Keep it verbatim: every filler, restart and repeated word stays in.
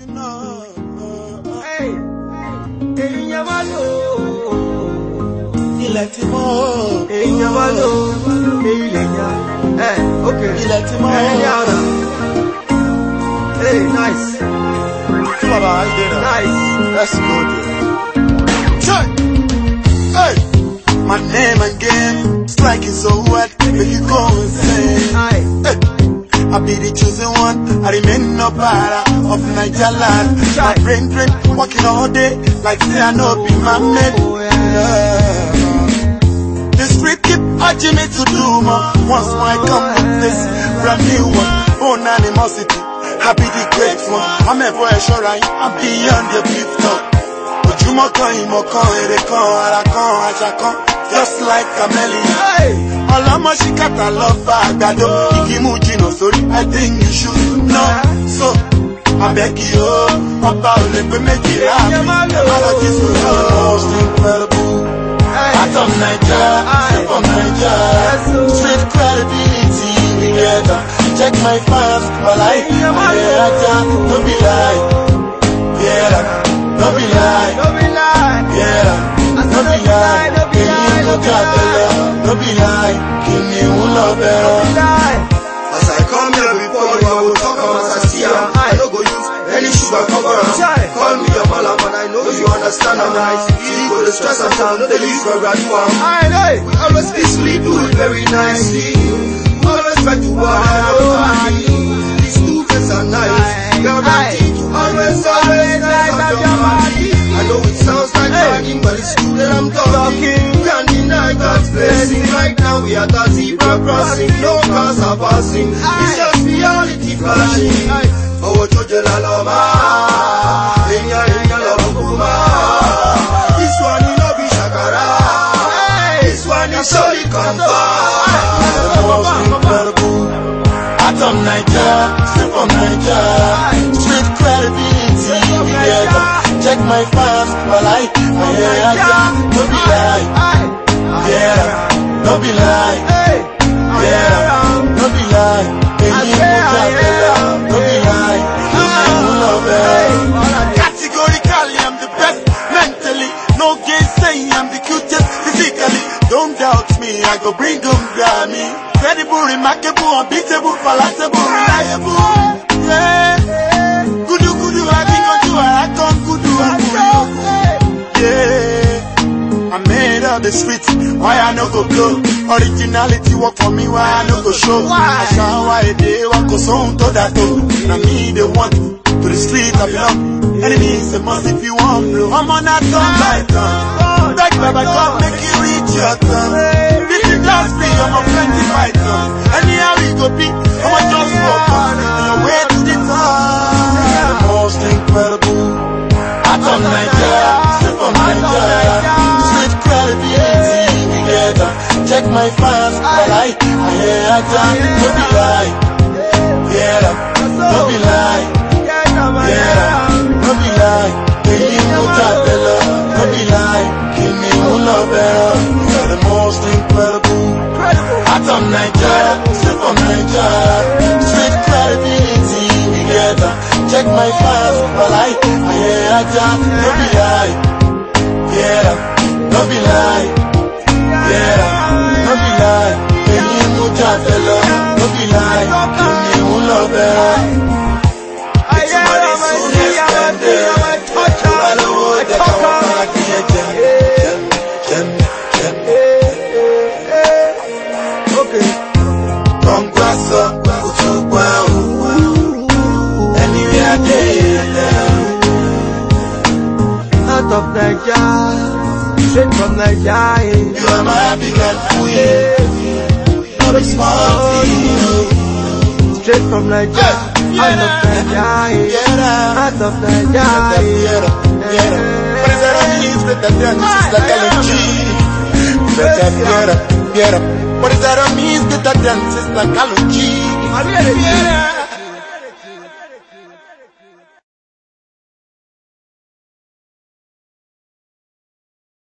Hey, èèyàn máa lò ilẹ̀ tí mọ́ èèyàn máa lò ilẹ̀ yẹn. Hey, okay. ilẹ̀ tí mọ́ èèyàn ọ̀nà. Hey, nice. tí bàbá wa dé náà Nice. let's go there. Check. Hey, my name and game striking so hard make you go insane. Hi. Hey, I be the chosen one, I remain no para of Niger land. My brain drain, working all day like say I know be my mate. Yeah. The street keep urging me to do more. Once more I come with this brand new one, own animosity. I be the great one. I'm a boy sure I am beyond the beef talk. Ojúmọ́ kan ìmọ̀ kan èrè kan ara kan àṣà kan just like chameleon. Hey. Ọlọ́mọ ṣìkàtà lọ bá àgbàdo igi mú jìnnà sórí I think you should know. So abẹ́kì o ọba ò lè pé méjì rà mí apology to the most incredible. Atom Naija, step on Naija, street credibility together. Check my fans, but I hear Aja, no be lie, yeah, no be lie, No be lie. yeah, no be lie, No be lie, èyí ló no be jà lie. tẹ́lẹ̀, no be lie, kìnìún lọ bẹ̀rẹ̀. Lie. As I come here before you, I will talk am as I see am. I no go use any sugar cover am. Call me your malam and I know you understand am. Nice, you go to stress am down, no dey leave for gradu am. I know. We always peacefully do it very nicely. We always try to work hard. These two faces are nice. Guarantee to always, always nice and your body. I know it sounds like bragging, but it's true that I'm talking. Can't deny God's blessing. Right now we are at zebra crossing. No cars are passing. It's just reality flashing. Owó tó jẹ lálọ́mà, èèyàn èèyàn lọ bùkún mà. This one no be shakara. This one is solid confirm. Most incredible. Atom Naija, step on Naija, street credibility together. Check my fans, but I, I hear Aja, no be lie, yeah, no be lie, yeah, no be lie. Èyí ló jà tẹ́lẹ̀, no be lie, kìnìún lọ bẹ̀rẹ̀. Categorically, I'm the best mentally. No gainsaying, I'm the cutest physically. Don't doubt me, I go bring them Grammy. Credible, remarkable, unbeatable, palatable, reliable. Yeah. Kudu kudu, I think on you, I come kudu, I yeah. I made up the streets, why I no go blow? Originality work for me, why I no go show? I shall why they walk go soon to that door. Now me they want to the street I belong. Enemies a must if you want blow. I'm on that song like that. Beg Baba God make you reach your turn. If you just be, I'm a plenty fighter. Anyhow we go be, I'm a just walk on your way to the top. The most incredible. Atom Naija, step on Naija, street credibility together. Check my fans, but I, I hear Aja, no be lie, yeah, no be lie, yeah, no be lie. Èyí ló jà tẹ́lẹ̀, no be lie, kìnìún lọ bẹ̀rẹ̀. You're the most incredible. Atom Naija, step on Naija, street credibility together. Check my fans, but I, I hear Aja, no be lie, yeah, no be lie, yeah, no be lie. Èyí ló jà tẹ́lẹ̀, no be lie, kìnìún lọ bẹ̀rẹ̀. Out of Naija, straight from Naija. You are my happy girl, no be small thing. Straight from Naija, out of Naija, out of Naija. What is that on me? It's better than sister Kaluchi. Better, better, better. What is that on me? It's better than sister Kaluchi.